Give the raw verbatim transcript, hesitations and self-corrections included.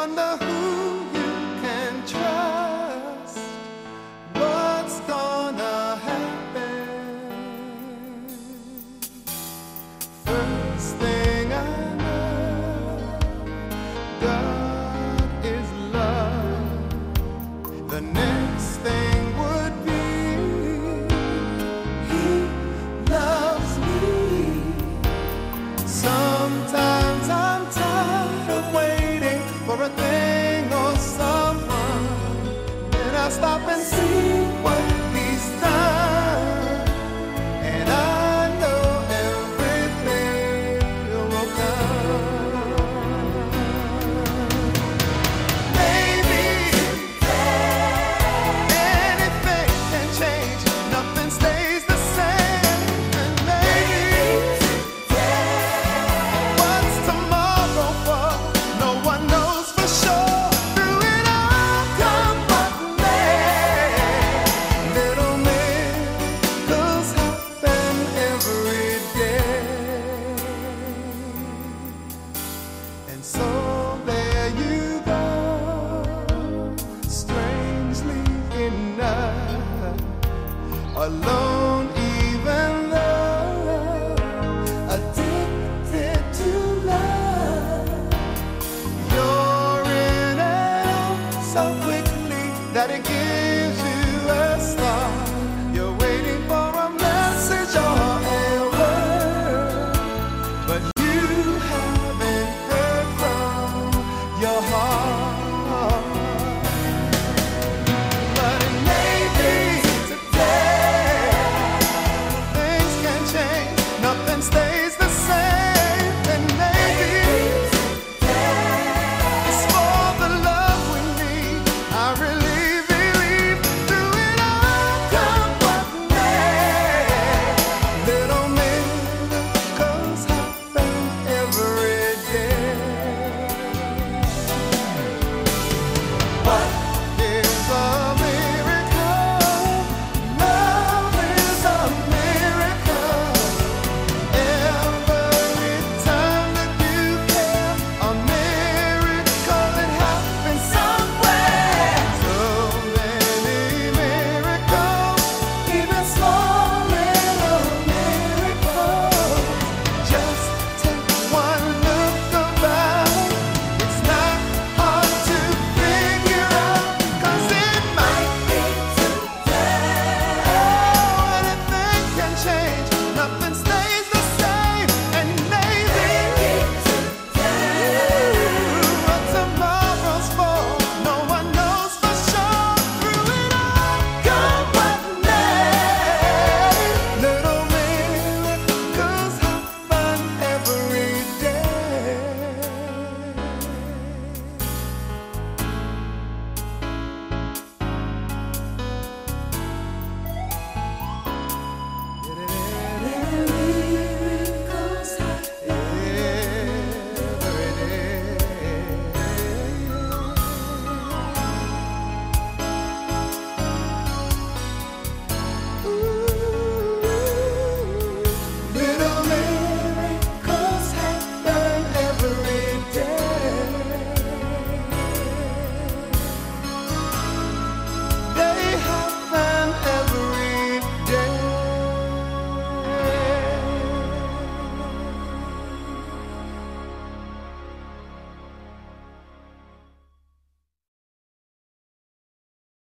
wonder who you can trust. What's gonna happen? First thing I know, God is love. The next thing would be He loves me. Sometimes I'm tired of waiting for a thing or someone, and I stop and see what He's done, and I know everything will come. Maybe anything can change, nothing stays the same, and maybe what's tomorrow for? No one knows for sure. Through it all, come what may, little miracles happen every day. And so there you go, strangely enough, alone even though addicted to love. You're in and out so quickly that it gives